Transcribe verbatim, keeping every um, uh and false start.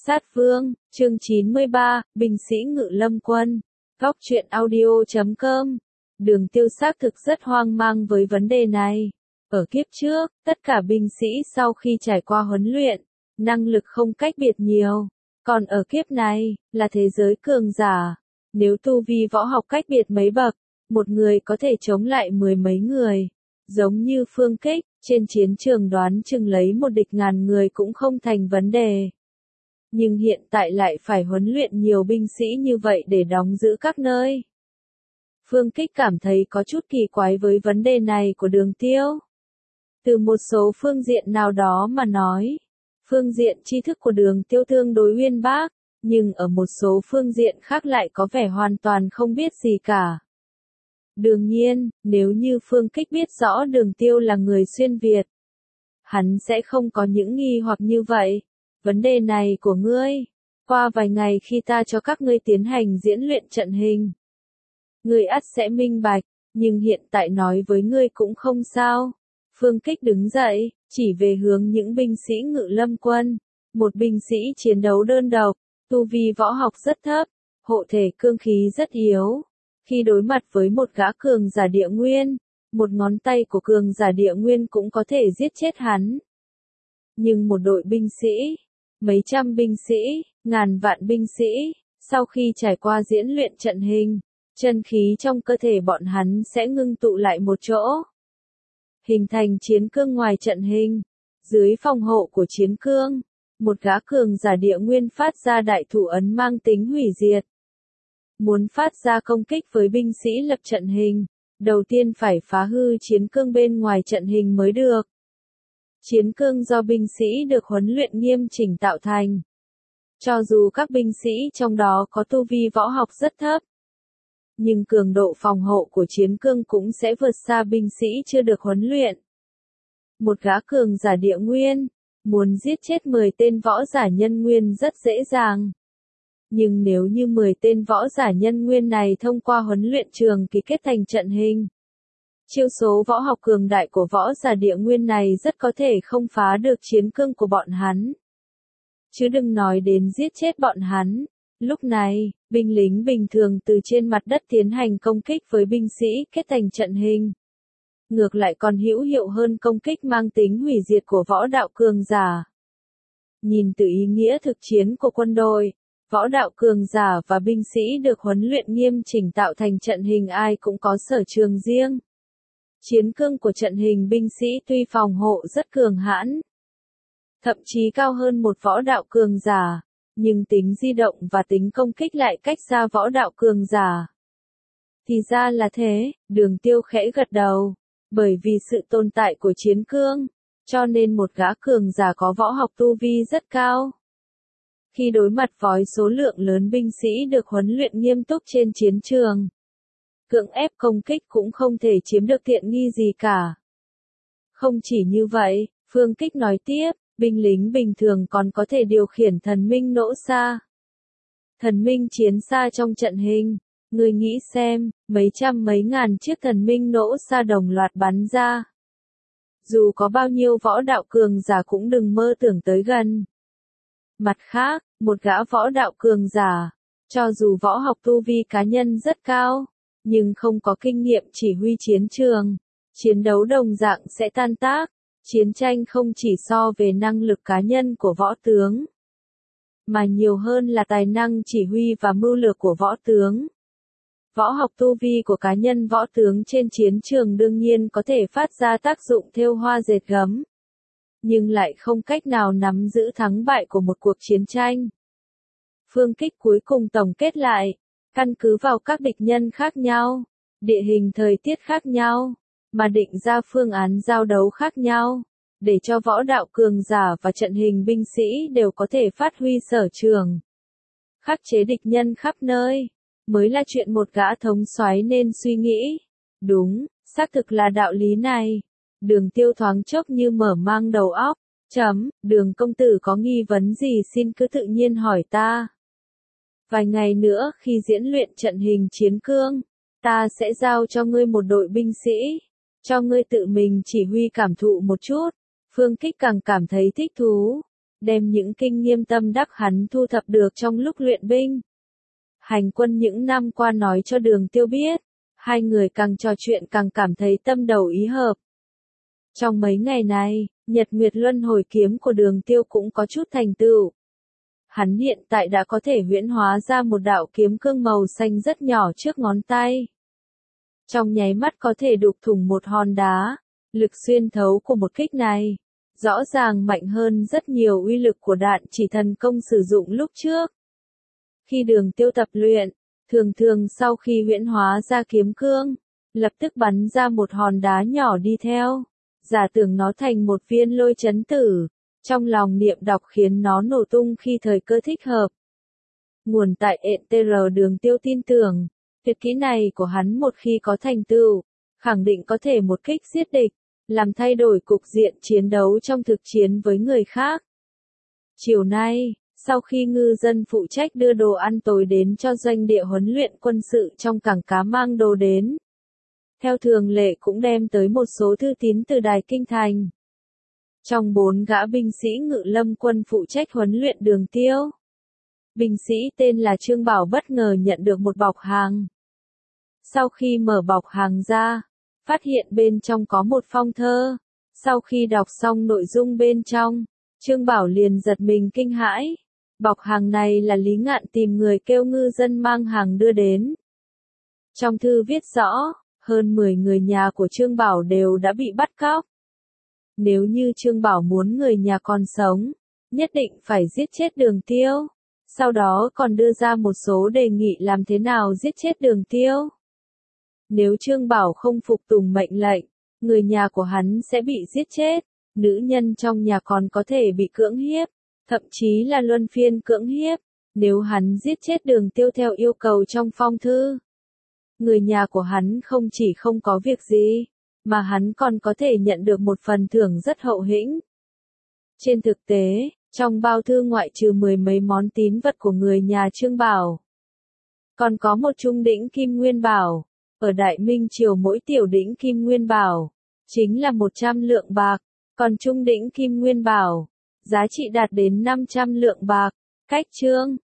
Sát Vương, chương chín mươi ba, binh sĩ Ngự Lâm Quân. Góc truyện audio chấm com. Đường Tiêu xác thực rất hoang mang với vấn đề này. Ở kiếp trước, tất cả binh sĩ sau khi trải qua huấn luyện, năng lực không cách biệt nhiều. Còn ở kiếp này, là thế giới cường giả. Nếu tu vi võ học cách biệt mấy bậc, một người có thể chống lại mười mấy người. Giống như Phương Kích, trên chiến trường đoán chừng lấy một địch ngàn người cũng không thành vấn đề. Nhưng hiện tại lại phải huấn luyện nhiều binh sĩ như vậy để đóng giữ các nơi. Phương Kích cảm thấy có chút kỳ quái với vấn đề này của Đường Tiêu. Từ một số phương diện nào đó mà nói, phương diện tri thức của Đường Tiêu tương đối uyên bác, nhưng ở một số phương diện khác lại có vẻ hoàn toàn không biết gì cả. Đương nhiên, nếu như Phương Kích biết rõ Đường Tiêu là người xuyên Việt, hắn sẽ không có những nghi hoặc như vậy. Vấn đề này của ngươi, qua vài ngày khi ta cho các ngươi tiến hành diễn luyện trận hình, ngươi ắt sẽ minh bạch, nhưng hiện tại nói với ngươi cũng không sao. Phương Kích đứng dậy, chỉ về hướng những binh sĩ Ngự Lâm Quân, một binh sĩ chiến đấu đơn độc, tu vi võ học rất thấp, hộ thể cương khí rất yếu. Khi đối mặt với một gã cường giả địa nguyên, một ngón tay của cường giả địa nguyên cũng có thể giết chết hắn. Nhưng một đội binh sĩ, mấy trăm binh sĩ, ngàn vạn binh sĩ, sau khi trải qua diễn luyện trận hình, chân khí trong cơ thể bọn hắn sẽ ngưng tụ lại một chỗ, hình thành chiến cương ngoài trận hình. Dưới phòng hộ của chiến cương, một gã cường giả địa nguyên phát ra đại thủ ấn mang tính hủy diệt. Muốn phát ra công kích với binh sĩ lập trận hình, đầu tiên phải phá hư chiến cương bên ngoài trận hình mới được. Chiến cương do binh sĩ được huấn luyện nghiêm chỉnh tạo thành. Cho dù các binh sĩ trong đó có tu vi võ học rất thấp, nhưng cường độ phòng hộ của chiến cương cũng sẽ vượt xa binh sĩ chưa được huấn luyện. Một gã cường giả địa nguyên, muốn giết chết mười tên võ giả nhân nguyên rất dễ dàng. Nhưng nếu như mười tên võ giả nhân nguyên này thông qua huấn luyện trường kỳ kết thành trận hình, chiêu số võ học cường đại của võ giả địa nguyên này rất có thể không phá được chiến cương của bọn hắn. Chứ đừng nói đến giết chết bọn hắn. Lúc này, binh lính bình thường từ trên mặt đất tiến hành công kích với binh sĩ kết thành trận hình, ngược lại còn hữu hiệu hơn công kích mang tính hủy diệt của võ đạo cường giả. Nhìn từ ý nghĩa thực chiến của quân đội, võ đạo cường giả và binh sĩ được huấn luyện nghiêm chỉnh tạo thành trận hình ai cũng có sở trường riêng. Chiến cương của trận hình binh sĩ tuy phòng hộ rất cường hãn, thậm chí cao hơn một võ đạo cường giả, nhưng tính di động và tính công kích lại cách xa võ đạo cường giả. Thì ra là thế, Đường Tiêu khẽ gật đầu, bởi vì sự tồn tại của chiến cương, cho nên một gã cường giả có võ học tu vi rất cao. Khi đối mặt với số lượng lớn binh sĩ được huấn luyện nghiêm túc trên chiến trường, cưỡng ép công kích cũng không thể chiếm được tiện nghi gì cả. Không chỉ như vậy, Phương Kích nói tiếp, binh lính bình thường còn có thể điều khiển thần minh nỗ xa. Thần minh chiến xa trong trận hình, người nghĩ xem, mấy trăm mấy ngàn chiếc thần minh nỗ xa đồng loạt bắn ra. Dù có bao nhiêu võ đạo cường giả cũng đừng mơ tưởng tới gần. Mặt khác, một gã võ đạo cường giả, cho dù võ học tu vi cá nhân rất cao, nhưng không có kinh nghiệm chỉ huy chiến trường, chiến đấu đồng dạng sẽ tan tác. Chiến tranh không chỉ so về năng lực cá nhân của võ tướng, mà nhiều hơn là tài năng chỉ huy và mưu lược của võ tướng. Võ học tu vi của cá nhân võ tướng trên chiến trường đương nhiên có thể phát ra tác dụng thêu hoa dệt gấm, nhưng lại không cách nào nắm giữ thắng bại của một cuộc chiến tranh. Phương Kích cuối cùng tổng kết lại, căn cứ vào các địch nhân khác nhau, địa hình thời tiết khác nhau, mà định ra phương án giao đấu khác nhau, để cho võ đạo cường giả và trận hình binh sĩ đều có thể phát huy sở trường. Khắc chế địch nhân khắp nơi, mới là chuyện một gã thống soái nên suy nghĩ. Đúng, xác thực là đạo lý này. Đường Tiêu thoáng chốc như mở mang đầu óc. Chấm, Đường công tử có nghi vấn gì xin cứ tự nhiên hỏi ta. Vài ngày nữa khi diễn luyện trận hình chiến cương, ta sẽ giao cho ngươi một đội binh sĩ, cho ngươi tự mình chỉ huy cảm thụ một chút. Phương Kích càng cảm thấy thích thú. đem những kinh nghiệm tâm đắc hắn thu thập được trong lúc luyện binh. Hành quân những năm qua nói cho Đường Tiêu biết, hai người càng trò chuyện càng cảm thấy tâm đầu ý hợp. Trong mấy ngày này, Nhật Nguyệt Luân Hồi kiếm của Đường Tiêu cũng có chút thành tựu. Hắn hiện tại đã có thể huyễn hóa ra một đạo kiếm cương màu xanh rất nhỏ trước ngón tay. Trong nháy mắt có thể đục thủng một hòn đá, lực xuyên thấu của một kích này, rõ ràng mạnh hơn rất nhiều uy lực của đạn chỉ thần công sử dụng lúc trước. Khi Đường Tiêu tập luyện, thường thường sau khi huyễn hóa ra kiếm cương, lập tức bắn ra một hòn đá nhỏ đi theo, giả tưởng nó thành một viên lôi chấn tử, trong lòng niệm đọc khiến nó nổ tung khi thời cơ thích hợp. Nguồn tại e tê rờ Đường Tiêu tin tưởng, tuyệt kỹ này của hắn một khi có thành tựu, khẳng định có thể một kích giết địch, làm thay đổi cục diện chiến đấu trong thực chiến với người khác. Chiều nay, sau khi ngư dân phụ trách đưa đồ ăn tối đến cho doanh địa huấn luyện quân sự trong cảng cá mang đồ đến, theo thường lệ cũng đem tới một số thư tín từ Đài Kinh Thành. Trong bốn gã binh sĩ Ngự Lâm quân phụ trách huấn luyện Đường Tiêu, binh sĩ tên là Trương Bảo bất ngờ nhận được một bọc hàng. Sau khi mở bọc hàng ra, phát hiện bên trong có một phong thơ. Sau khi đọc xong nội dung bên trong, Trương Bảo liền giật mình kinh hãi. Bọc hàng này là Lý Ngạn tìm người kêu ngư dân mang hàng đưa đến. Trong thư viết rõ, hơn mười người nhà của Trương Bảo đều đã bị bắt cóc. Nếu như Trương Bảo muốn người nhà còn sống, nhất định phải giết chết Đường Tiêu. Sau đó còn đưa ra một số đề nghị làm thế nào giết chết Đường Tiêu. Nếu Trương Bảo không phục tùng mệnh lệnh, người nhà của hắn sẽ bị giết chết, nữ nhân trong nhà còn có thể bị cưỡng hiếp, thậm chí là luân phiên cưỡng hiếp, nếu hắn giết chết Đường Tiêu theo yêu cầu trong phong thư. Người nhà của hắn không chỉ không có việc gì, mà hắn còn có thể nhận được một phần thưởng rất hậu hĩnh. Trên thực tế, trong bao thư ngoại trừ mười mấy món tín vật của người nhà Trương Bảo, còn có một trung đỉnh kim nguyên bảo. Ở Đại Minh Triều mỗi tiểu đỉnh kim nguyên bảo chính là một trăm lượng bạc, còn trung đỉnh kim nguyên bảo giá trị đạt đến năm trăm lượng bạc. Cách chương